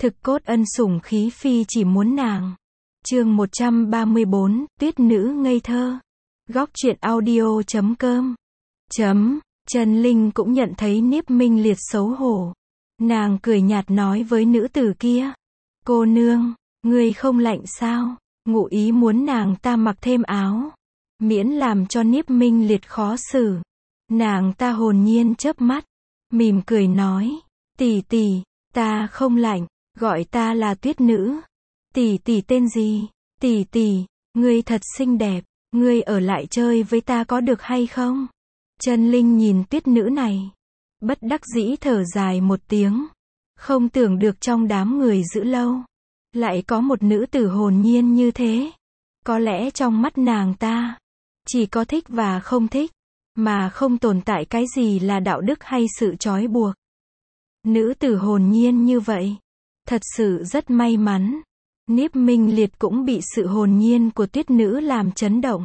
Thực cốt ân sủng khí phi chỉ muốn nàng. Chương 134, Tuyết nữ ngây thơ. Góc truyện audio.com. Trần Linh cũng nhận thấy Niếp Minh Liệt xấu hổ. Nàng cười nhạt nói với nữ tử kia. Cô nương, ngươi không lạnh sao? Ngụ ý muốn nàng ta mặc thêm áo. Miễn làm cho Niếp Minh Liệt khó xử. Nàng ta hồn nhiên chớp mắt. Mỉm cười nói. Tỷ tỷ, ta không lạnh, gọi ta là Tuyết nữ. Tỷ tỷ tên gì? Tỷ tỷ, ngươi thật xinh đẹp, ngươi ở lại chơi với ta có được hay không? Trần Linh nhìn Tuyết nữ này, bất đắc dĩ thở dài một tiếng. Không tưởng được trong đám người giữ lâu, lại có một nữ tử hồn nhiên như thế. Có lẽ trong mắt nàng ta, chỉ có thích và không thích, mà không tồn tại cái gì là đạo đức hay sự trói buộc. Nữ tử hồn nhiên như vậy, thật sự rất may mắn. Niếp Minh Liệt cũng bị sự hồn nhiên của Tuyết nữ làm chấn động.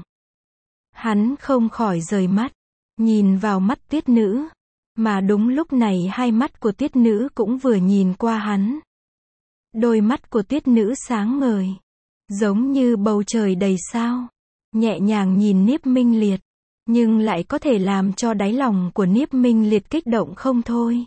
Hắn không khỏi rời mắt, nhìn vào mắt Tuyết nữ. Mà đúng lúc này hai mắt của Tuyết nữ cũng vừa nhìn qua hắn. Đôi mắt của Tuyết nữ sáng ngời, giống như bầu trời đầy sao. Nhẹ nhàng nhìn Niếp Minh Liệt, nhưng lại có thể làm cho đáy lòng của Niếp Minh Liệt kích động không thôi.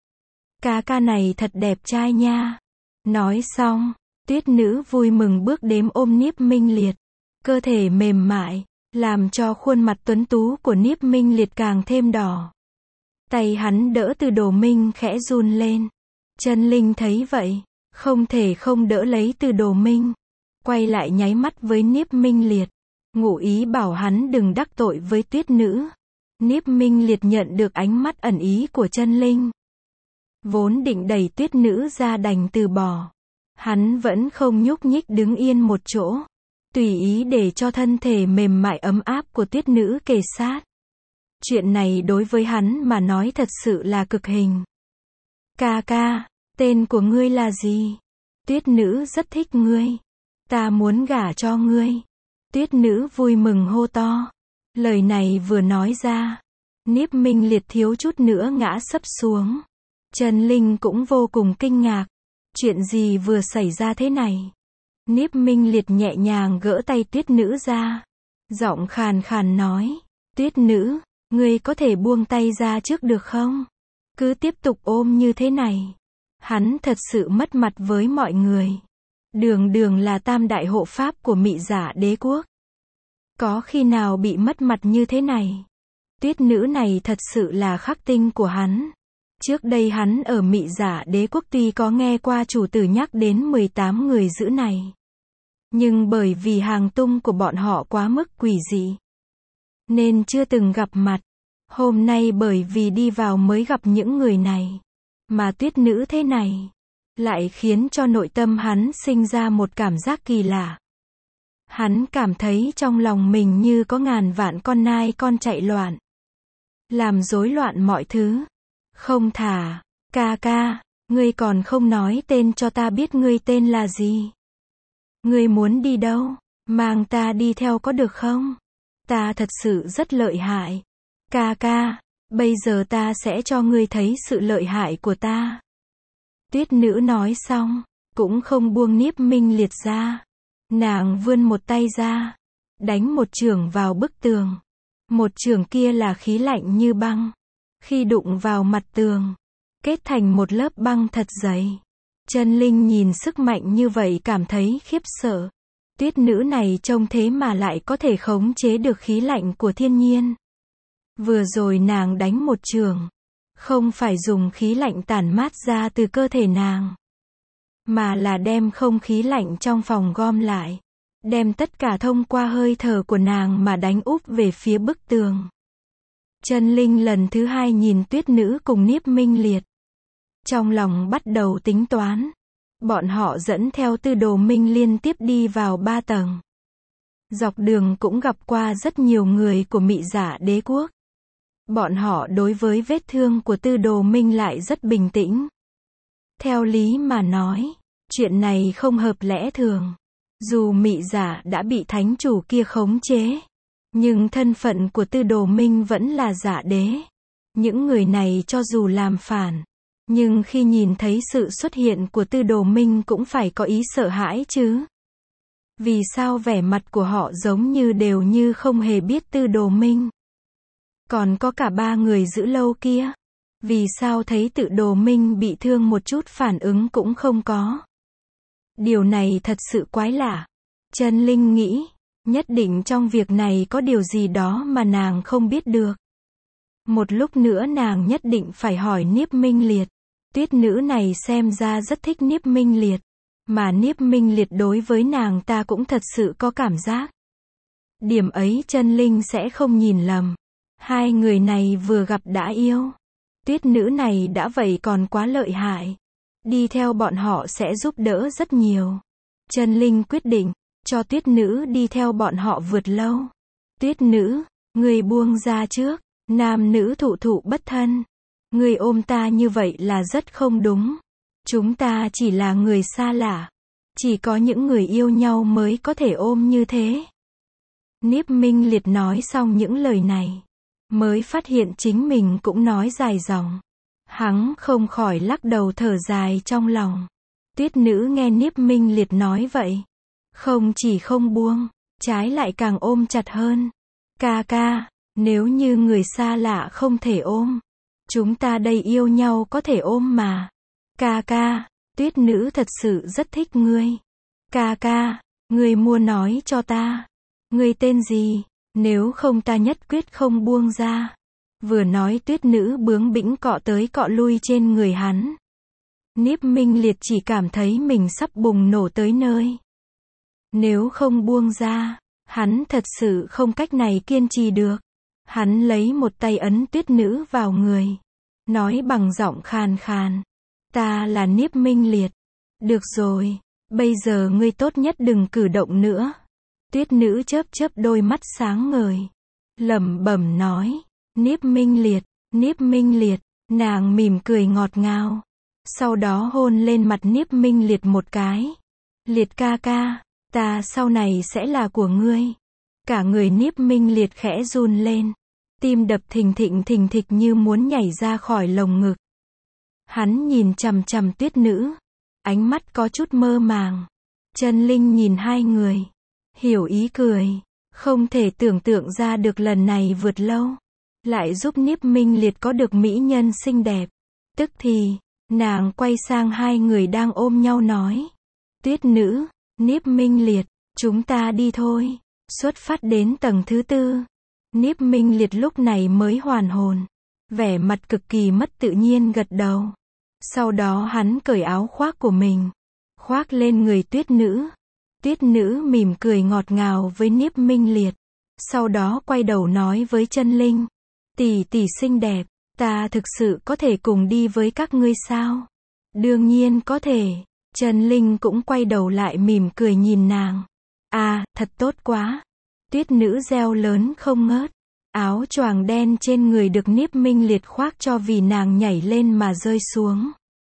Ca ca này thật đẹp trai nha. Nói xong, Tuyết nữ vui mừng bước đến ôm Niếp Minh Liệt. Cơ thể mềm mại, làm cho khuôn mặt tuấn tú của Niếp Minh Liệt càng thêm đỏ. Tay hắn đỡ Từ Đồ Minh khẽ run lên. Trần Linh thấy vậy, không thể không đỡ lấy Từ Đồ Minh. Quay lại nháy mắt với Niếp Minh Liệt. Ngụ ý bảo hắn đừng đắc tội với Tuyết nữ. Niếp Minh Liệt nhận được ánh mắt ẩn ý của Trần Linh. Vốn định đẩy Tuyết nữ ra đành từ bỏ. Hắn vẫn không nhúc nhích đứng yên một chỗ. Tùy ý để cho thân thể mềm mại ấm áp của Tuyết nữ kề sát. Chuyện này đối với hắn mà nói thật sự là cực hình. Ca ca, tên của ngươi là gì? Tuyết nữ rất thích ngươi. Ta muốn gả cho ngươi. Tuyết nữ vui mừng hô to. Lời này vừa nói ra, Niếp Minh Liệt thiếu chút nữa ngã sấp xuống. Trần Linh cũng vô cùng kinh ngạc. Chuyện gì vừa xảy ra thế này? Niếp Minh Liệt nhẹ nhàng gỡ tay Tuyết nữ ra. Giọng khàn khàn nói. Tuyết nữ, ngươi có thể buông tay ra trước được không? Cứ tiếp tục ôm như thế này, hắn thật sự mất mặt với mọi người. Đường đường là tam đại hộ pháp của Mị Giả Đế quốc. Có khi nào bị mất mặt như thế này? Tuyết nữ này thật sự là khắc tinh của hắn. Trước đây hắn ở Mị Giả Đế quốc tuy có nghe qua chủ tử nhắc đến 18 người giữ này. Nhưng bởi vì hàng tung của bọn họ quá mức quỷ dị, nên chưa từng gặp mặt. Hôm nay bởi vì đi vào mới gặp những người này. Mà Tuyết nữ thế này, lại khiến cho nội tâm hắn sinh ra một cảm giác kỳ lạ. Hắn cảm thấy trong lòng mình như có ngàn vạn con nai con chạy loạn, làm rối loạn mọi thứ. Không thả, ca ca, ngươi còn không nói tên cho ta biết ngươi tên là gì? Ngươi muốn đi đâu? Mang ta đi theo có được không? Ta thật sự rất lợi hại. Ca ca, bây giờ ta sẽ cho ngươi thấy sự lợi hại của ta. Tuyết nữ nói xong, cũng không buông Niếp Minh Liệt ra. Nàng vươn một tay ra, đánh một chưởng vào bức tường. Một chưởng kia là khí lạnh như băng. Khi đụng vào mặt tường, kết thành một lớp băng thật dày. Trần Linh nhìn sức mạnh như vậy cảm thấy khiếp sợ. Tuyết nữ này trông thế mà lại có thể khống chế được khí lạnh của thiên nhiên. Vừa rồi nàng đánh một chưởng, không phải dùng khí lạnh tản mát ra từ cơ thể nàng, mà là đem không khí lạnh trong phòng gom lại, đem tất cả thông qua hơi thở của nàng mà đánh úp về phía bức tường. Trần Linh lần thứ hai nhìn Tuyết nữ cùng Niếp Minh Liệt. Trong lòng bắt đầu tính toán. Bọn họ dẫn theo Từ Đồ Minh liên tiếp đi vào 3 tầng. Dọc đường cũng gặp qua rất nhiều người của Mị Giả Đế quốc. Bọn họ đối với vết thương của Từ Đồ Minh lại rất bình tĩnh. Theo lý mà nói, chuyện này không hợp lẽ thường. Dù Mị Giả đã bị thánh chủ kia khống chế, nhưng thân phận của Từ Đồ Minh vẫn là giả đế. Những người này cho dù làm phản, Nhưng khi nhìn thấy sự xuất hiện của Tư Đồ Minh cũng phải có ý sợ hãi chứ. Vì sao vẻ mặt của họ giống như đều như không hề biết Tư Đồ Minh. Còn có cả ba người giữ lâu kia. Vì sao thấy Tư Đồ Minh bị thương một chút phản ứng cũng không có. Điều này thật sự quái lạ. Trần Linh nghĩ, nhất định trong việc này có điều gì đó mà nàng không biết được. Một lúc nữa nàng nhất định phải hỏi Niếp Minh Liệt. Tuyết nữ này xem ra rất thích Niếp Minh Liệt. Mà Niếp Minh Liệt đối với nàng ta cũng thật sự có cảm giác. Điểm ấy Trần Linh sẽ không nhìn lầm. Hai người này vừa gặp đã yêu. Tuyết nữ này đã vậy còn quá lợi hại. Đi theo bọn họ sẽ giúp đỡ rất nhiều. Trần Linh quyết định, cho tuyết nữ đi theo bọn họ vượt lâu. Tuyết nữ, người buông ra trước. Nam nữ thụ thụ bất thân. Người ôm ta như vậy là rất không đúng. Chúng ta chỉ là người xa lạ. Chỉ có những người yêu nhau mới có thể ôm như thế. Niếp Minh Liệt nói xong những lời này. Mới phát hiện chính mình cũng nói dài dòng. Hắn không khỏi lắc đầu thở dài trong lòng. Tuyết nữ nghe Niếp Minh Liệt nói vậy. Không chỉ không buông, trái lại càng ôm chặt hơn. Ca ca, nếu như người xa lạ không thể ôm. Chúng ta đây yêu nhau có thể ôm mà. Ca ca, tuyết nữ thật sự rất thích ngươi. Ca ca, ngươi mua nói cho ta. Ngươi tên gì? Nếu không ta nhất quyết không buông ra. Vừa nói tuyết nữ bướng bĩnh cọ tới cọ lui trên người hắn. Niếp Minh Liệt chỉ cảm thấy mình sắp bùng nổ tới nơi. Nếu không buông ra, hắn thật sự không cách này kiên trì được. Hắn lấy một tay ấn tuyết nữ vào người. Nói bằng giọng khàn khàn. Ta là Niếp Minh Liệt. Được rồi, bây giờ ngươi tốt nhất đừng cử động nữa. Tuyết nữ chớp chớp đôi mắt sáng ngời. Lẩm bẩm nói. Niếp Minh Liệt, Niếp Minh Liệt. Nàng mỉm cười ngọt ngào. Sau đó hôn lên mặt Niếp Minh Liệt một cái. Liệt ca ca, ta sau này sẽ là của ngươi. Cả người Niếp Minh Liệt khẽ run lên. Tim đập thình thịch như muốn nhảy ra khỏi lồng ngực. Hắn nhìn chằm chằm tuyết nữ. Ánh mắt có chút mơ màng. Trần Linh nhìn hai người. Hiểu ý cười. Không thể tưởng tượng ra được lần này vượt lâu. Lại giúp Niếp Minh Liệt có được mỹ nhân xinh đẹp. Tức thì, nàng quay sang hai người đang ôm nhau nói. Tuyết nữ, Niếp Minh Liệt, chúng ta đi thôi. Xuất phát đến tầng thứ 4. Niếp Minh Liệt lúc này mới hoàn hồn. Vẻ mặt cực kỳ mất tự nhiên gật đầu. Sau đó hắn cởi áo khoác của mình. Khoác lên người tuyết nữ. Tuyết nữ mỉm cười ngọt ngào với Niếp Minh Liệt. Sau đó quay đầu nói với Trần Linh. Tỷ tỷ xinh đẹp, ta thực sự có thể cùng đi với các ngươi sao? Đương nhiên có thể. Trần Linh cũng quay đầu lại mỉm cười nhìn nàng. À, thật tốt quá. Tuyết nữ reo lớn không ngớt. Áo choàng đen trên người được Niếp Minh Liệt khoác cho vì nàng nhảy lên mà rơi xuống.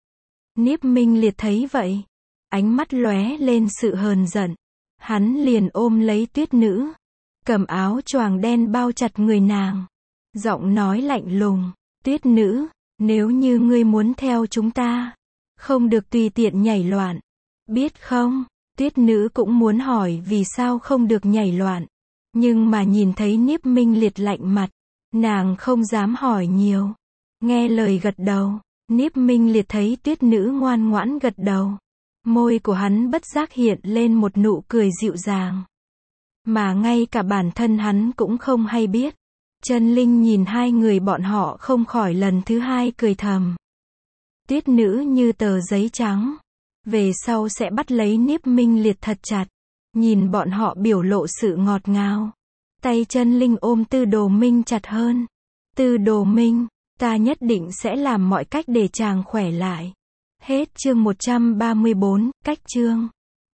Niếp Minh Liệt thấy vậy. Ánh mắt lóe lên sự hờn giận. Hắn liền ôm lấy tuyết nữ. Cầm áo choàng đen bao chặt người nàng. Giọng nói lạnh lùng. Tuyết nữ, nếu như ngươi muốn theo chúng ta, không được tùy tiện nhảy loạn. Biết không? Tuyết nữ cũng muốn hỏi vì sao không được nhảy loạn. Nhưng mà nhìn thấy Niếp Minh Liệt lạnh mặt. Nàng không dám hỏi nhiều. Nghe lời gật đầu. Niếp Minh Liệt thấy tuyết nữ ngoan ngoãn gật đầu. Môi của hắn bất giác hiện lên một nụ cười dịu dàng. Mà ngay cả bản thân hắn cũng không hay biết. Trần Linh nhìn hai người bọn họ không khỏi lần thứ hai cười thầm. Tuyết nữ như tờ giấy trắng. Về sau sẽ bắt lấy Niếp Minh Liệt thật chặt. Nhìn bọn họ biểu lộ sự ngọt ngào. Tay Trần Linh ôm Tư Đồ Minh chặt hơn. Tư Đồ Minh, ta nhất định sẽ làm mọi cách để chàng khỏe lại. Hết chương 134, cách chương.